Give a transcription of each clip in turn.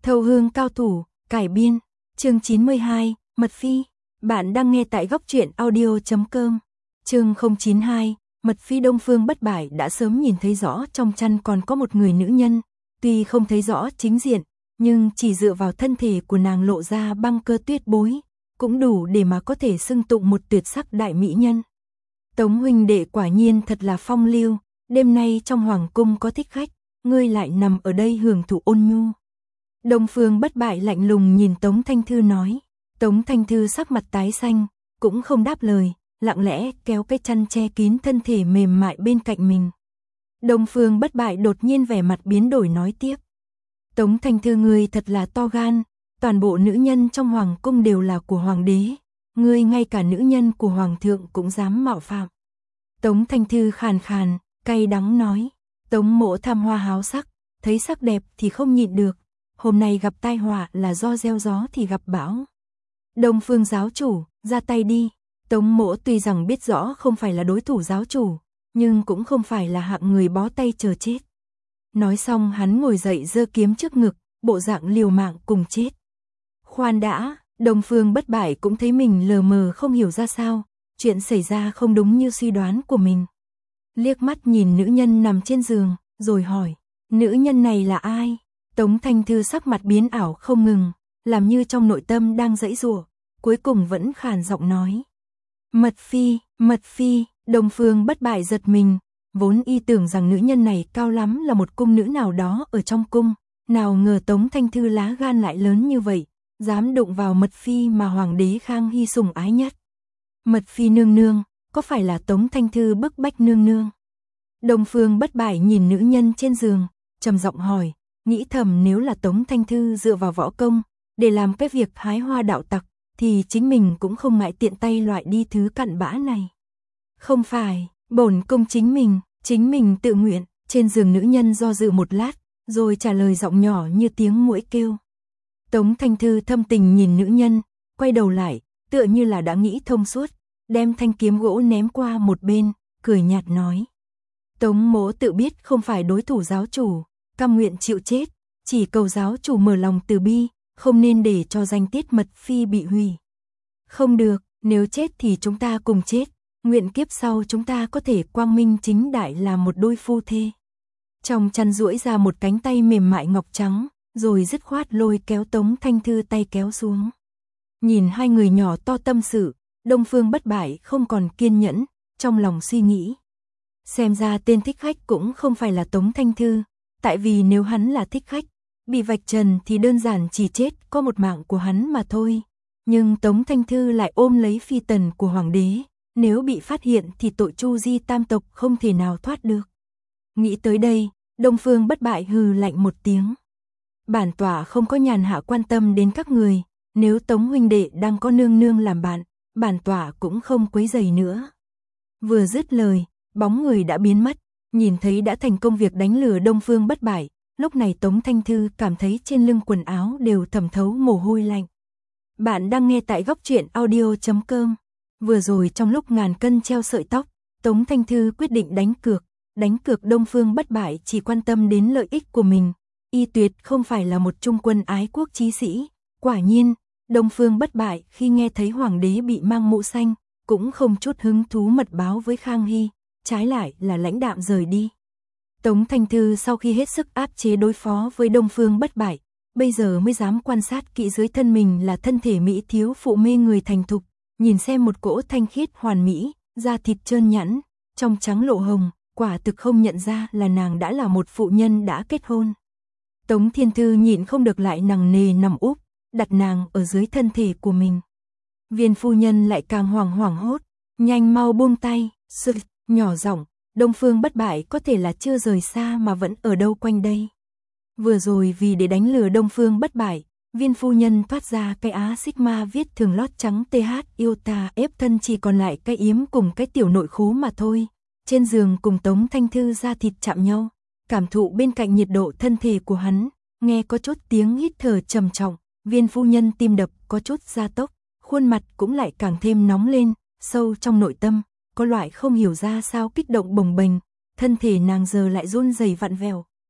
Thâu hương cao thủ, cải biên, chương 92, Mật Phi. Bạn đang nghe tại góc truyện audio.com. Chương 092, Mật Phi. Đông Phương Bất Bại đã sớm nhìn thấy rõ trong chăn còn có một người nữ nhân, tuy không thấy rõ chính diện, nhưng chỉ dựa vào thân thể của nàng lộ ra băng cơ tuyết bối, cũng đủ để mà có thể xưng tụng một tuyệt sắc đại mỹ nhân. Tống huynh đệ quả nhiên thật là phong lưu, đêm nay trong hoàng cung có thích khách, ngươi lại nằm ở đây hưởng thụ ôn nhu. Đông Phương Bất Bại lạnh lùng nhìn Tống Thanh Thư nói. Tống Thanh Thư sắc mặt tái xanh, cũng không đáp lời, lặng lẽ kéo cái chăn che kín thân thể mềm mại bên cạnh mình. Đông Phương Bất Bại đột nhiên vẻ mặt biến đổi nói tiếp. Tống Thanh Thư, ngươi thật là to gan, toàn bộ nữ nhân trong hoàng cung đều là của hoàng đế, ngươi ngay cả nữ nhân của hoàng thượng cũng dám mạo phạm. Tống Thanh Thư khàn khàn, cay đắng nói. Tống mỗ tham hoa háo sắc, thấy sắc đẹp thì không nhịn được, hôm nay gặp tai họa là do gieo gió thì gặp bão. Đông Phương giáo chủ, ra tay đi. Tống mỗ tuy rằng biết rõ không phải là đối thủ giáo chủ, nhưng cũng không phải là hạng người bó tay chờ chết. Nói xong hắn ngồi dậy giơ kiếm trước ngực, bộ dạng liều mạng cùng chết. Khoan đã, Đông Phương Bất Bại cũng thấy mình lờ mờ không hiểu ra sao, chuyện xảy ra không đúng như suy đoán của mình. Liếc mắt nhìn nữ nhân nằm trên giường, rồi hỏi, nữ nhân này là ai? Tống Thanh Thư sắc mặt biến ảo không ngừng, làm như trong nội tâm đang giãy giụa, cuối cùng vẫn khàn giọng nói. Mật Phi, Mật Phi. Đông Phương Bất Bại giật mình, vốn y tưởng rằng nữ nhân này cao lắm là một cung nữ nào đó ở trong cung, nào ngờ Tống Thanh Thư lá gan lại lớn như vậy, dám đụng vào Mật Phi mà hoàng đế Khang Hy sủng ái nhất. Mật Phi nương nương, có phải là Tống Thanh Thư bức bách nương nương? Đông Phương Bất Bại nhìn nữ nhân trên giường, trầm giọng hỏi, nghĩ thầm nếu là Tống Thanh Thư dựa vào võ công, để làm cái việc hái hoa đạo tặc, thì chính mình cũng không ngại tiện tay loại đi thứ cặn bã này. Không phải, bổn cung chính mình tự nguyện. Trên giường nữ nhân do dự một lát, rồi trả lời giọng nhỏ như tiếng muỗi kêu. Tống Thanh Thư thâm tình nhìn nữ nhân, quay đầu lại, tựa như là đã nghĩ thông suốt, đem thanh kiếm gỗ ném qua một bên, cười nhạt nói. Tống mỗ tự biết không phải đối thủ giáo chủ, cam nguyện chịu chết, chỉ cầu giáo chủ mở lòng từ bi, không nên để cho danh tiết Mật Phi bị hủy. Không được, nếu chết thì chúng ta cùng chết, nguyện kiếp sau chúng ta có thể quang minh chính đại là một đôi phu thê. Trong chăn duỗi ra một cánh tay mềm mại ngọc trắng, rồi dứt khoát lôi kéo Tống Thanh Thư tay kéo xuống. Nhìn hai người nhỏ to tâm sự, Đông Phương Bất Bại không còn kiên nhẫn, trong lòng suy nghĩ. Xem ra tên thích khách cũng không phải là Tống Thanh Thư, tại vì nếu hắn là thích khách, bị vạch trần thì đơn giản chỉ chết có một mạng của hắn mà thôi. Nhưng Tống Thanh Thư lại ôm lấy phi tần của hoàng đế, nếu bị phát hiện thì tội Chu Di tam tộc không thể nào thoát được. Nghĩ tới đây, Đông Phương Bất Bại hừ lạnh một tiếng. Bản tọa không có nhàn hạ quan tâm đến các người, nếu Tống huynh đệ đang có nương nương làm bạn, bản tọa cũng không quấy rầy nữa. Vừa dứt lời, bóng người đã biến mất, nhìn thấy đã thành công việc đánh lừa Đông Phương Bất Bại, lúc này Tống Thanh Thư cảm thấy trên lưng quần áo đều thấm thấu mồ hôi lạnh. Bạn đang nghe tại góc truyện audio.com. Vừa rồi trong lúc ngàn cân treo sợi tóc, Tống Thanh Thư quyết định đánh cược Đông Phương Bất Bại chỉ quan tâm đến lợi ích của mình, y tuyệt không phải là một trung quân ái quốc chí sĩ. Quả nhiên, Đông Phương Bất Bại khi nghe thấy hoàng đế bị mang mũ xanh, cũng không chút hứng thú mật báo với Khang Hy, trái lại là lãnh đạm rời đi. Tống Thanh Thư sau khi hết sức áp chế đối phó với Đông Phương Bất Bại, bây giờ mới dám quan sát kỹ dưới thân mình là thân thể mỹ thiếu phụ mê người thành thục, nhìn xem một cỗ thanh khiết hoàn mỹ, da thịt trơn nhẵn, trong trắng lộ hồng, quả thực không nhận ra là nàng đã là một phụ nhân đã kết hôn. Tống Thiên Thư nhịn không được lại nằng nề nằm úp, đặt nàng ở dưới thân thể của mình. Viên phu nhân lại càng hoảng hốt, nhanh mau buông tay, sự nhỏ giọng, Đông Phương Bất Bại có thể là chưa rời xa mà vẫn ở đâu quanh đây. Vừa rồi vì để đánh lừa Đông Phương Bất Bại, viên phu nhân thoát ra cái á sigma viết thường lót trắng TH Iota ép thân chỉ còn lại cái yếm cùng cái tiểu nội khố mà thôi. Trên giường cùng Tống Thanh Thư da thịt chạm nhau, cảm thụ bên cạnh nhiệt độ thân thể của hắn, nghe có chút tiếng hít thở trầm trọng, viên phu nhân tim đập có chút gia tốc, khuôn mặt cũng lại càng thêm nóng lên, sâu trong nội tâm, có loại không hiểu ra sao kích động bồng bềnh, thân thể nàng giờ lại run rẩy vặn vẹo.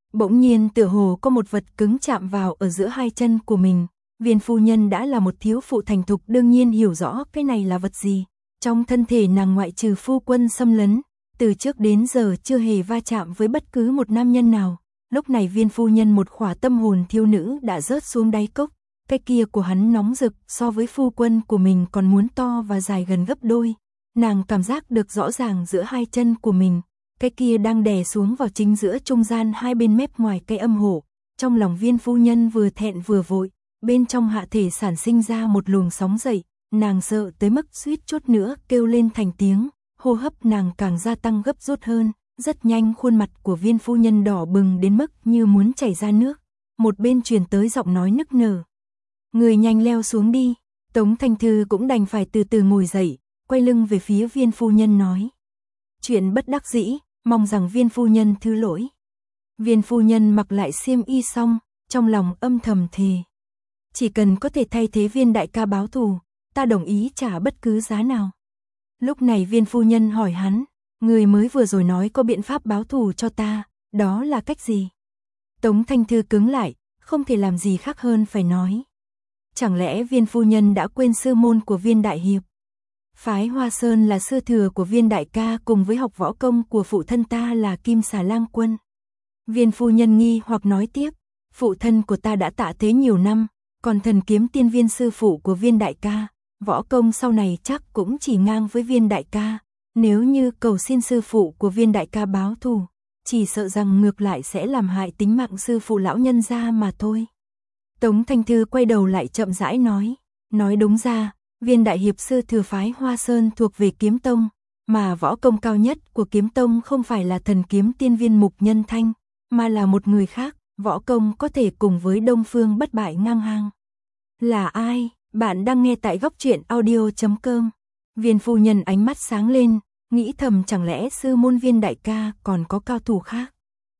Bỗng nhiên tựa hồ có một vật cứng chạm vào ở giữa hai chân của mình. Viên phu nhân đã là một thiếu phụ thành thục đương nhiên hiểu rõ cái này là vật gì. Trong thân thể nàng ngoại trừ phu quân xâm lấn, từ trước đến giờ chưa hề va chạm với bất cứ một nam nhân nào. Lúc này viên phu nhân một khỏa tâm hồn thiếu nữ đã rớt xuống đáy cốc. Cái kia của hắn nóng rực so với phu quân của mình còn muốn to và dài gần gấp đôi. Nàng cảm giác được rõ ràng giữa hai chân của mình. Cái kia đang đè xuống vào chính giữa trung gian hai bên mép ngoài cây âm hộ. Trong lòng viên phu nhân vừa thẹn vừa vội, bên trong hạ thể sản sinh ra một luồng sóng dậy, nàng sợ tới mức suýt chút nữa kêu lên thành tiếng, hô hấp nàng càng gia tăng gấp rút hơn, rất nhanh khuôn mặt của viên phu nhân đỏ bừng đến mức như muốn chảy ra nước, một bên truyền tới giọng nói nức nở. Người nhanh leo xuống đi, Tống Thanh Thư cũng đành phải từ từ ngồi dậy, quay lưng về phía viên phu nhân nói. Chuyện bất đắc dĩ, mong rằng viên phu nhân thứ lỗi. Viên phu nhân mặc lại xiêm y xong, trong lòng âm thầm thề. Chỉ cần có thể thay thế viên đại ca báo thù, ta đồng ý trả bất cứ giá nào. Lúc này viên phu nhân hỏi hắn, người mới vừa rồi nói có biện pháp báo thù cho ta, đó là cách gì? Tống Thanh Thư cứng lại, không thể làm gì khác hơn phải nói. Chẳng lẽ viên phu nhân đã quên sư môn của viên đại hiệp? Phái Hoa Sơn là sư thừa của viên đại ca cùng với học võ công của phụ thân ta là Kim Xà Lang Quân. Viên phu nhân nghi hoặc nói tiếp, phụ thân của ta đã tạ thế nhiều năm, còn thần kiếm tiên viên sư phụ của viên đại ca, võ công sau này chắc cũng chỉ ngang với viên đại ca, nếu như cầu xin sư phụ của viên đại ca báo thù, chỉ sợ rằng ngược lại sẽ làm hại tính mạng sư phụ lão nhân gia mà thôi. Tống Thanh Thư quay đầu lại chậm rãi nói đúng ra, viên đại hiệp sư thừa phái Hoa Sơn thuộc về kiếm tông, mà võ công cao nhất của kiếm tông không phải là thần kiếm tiên viên Mục Nhân Thanh, mà là một người khác, võ công có thể cùng với Đông Phương Bất Bại ngang hàng. Là ai? Bạn đang nghe tại góc truyện audio.com. Viên phu nhân ánh mắt sáng lên, nghĩ thầm chẳng lẽ sư môn viên đại ca còn có cao thủ khác.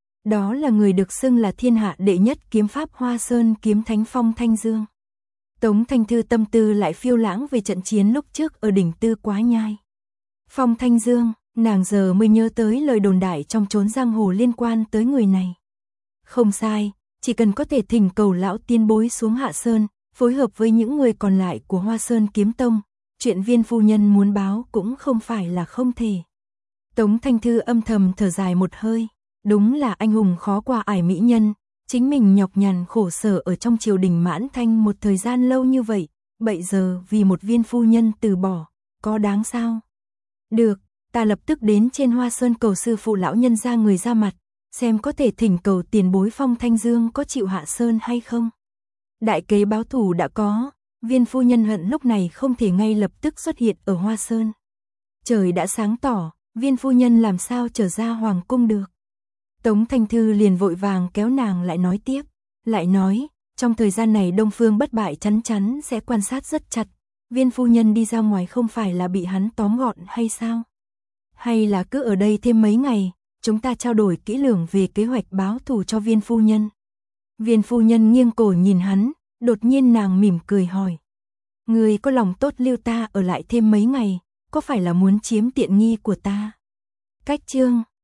Đó là người được xưng là thiên hạ đệ nhất kiếm pháp Hoa Sơn kiếm thánh Phong Thanh Dương. Tống Thanh Thư tâm tư lại phiêu lãng về trận chiến lúc trước ở đỉnh Tư Quá Nhai. Phong Thanh Dương, nàng giờ mới nhớ tới lời đồn đại trong chốn giang hồ liên quan tới người này. Không sai, chỉ cần có thể thỉnh cầu lão tiên bối xuống Hạ Sơn, phối hợp với những người còn lại của Hoa Sơn Kiếm Tông, chuyện viên phu nhân muốn báo cũng không phải là không thể. Tống Thanh Thư âm thầm thở dài một hơi, đúng là anh hùng khó qua ải mỹ nhân, chính mình nhọc nhằn khổ sở ở trong triều đình Mãn Thanh một thời gian lâu như vậy, bây giờ vì một viên phu nhân từ bỏ, có đáng sao? Được, ta lập tức đến trên Hoa Sơn cầu sư phụ lão nhân ra người ra mặt, xem có thể thỉnh cầu tiền bối Phong Thanh Dương có chịu hạ sơn hay không. Đại kế báo thù đã có, viên phu nhân hận lúc này không thể ngay lập tức xuất hiện ở Hoa Sơn. Trời đã sáng tỏ, viên phu nhân làm sao trở ra hoàng cung được. Tống Thanh Thư liền vội vàng kéo nàng lại nói tiếp, lại nói, trong thời gian này Đông Phương Bất Bại chắn chắn sẽ quan sát rất chặt, viên phu nhân đi ra ngoài không phải là bị hắn tóm gọn hay sao? Hay là cứ ở đây thêm mấy ngày, chúng ta trao đổi kỹ lưỡng về kế hoạch báo thù cho viên phu nhân. Viên phu nhân nghiêng cổ nhìn hắn, đột nhiên nàng mỉm cười hỏi. Người có lòng tốt lưu ta ở lại thêm mấy ngày, có phải là muốn chiếm tiện nghi của ta? Cách chương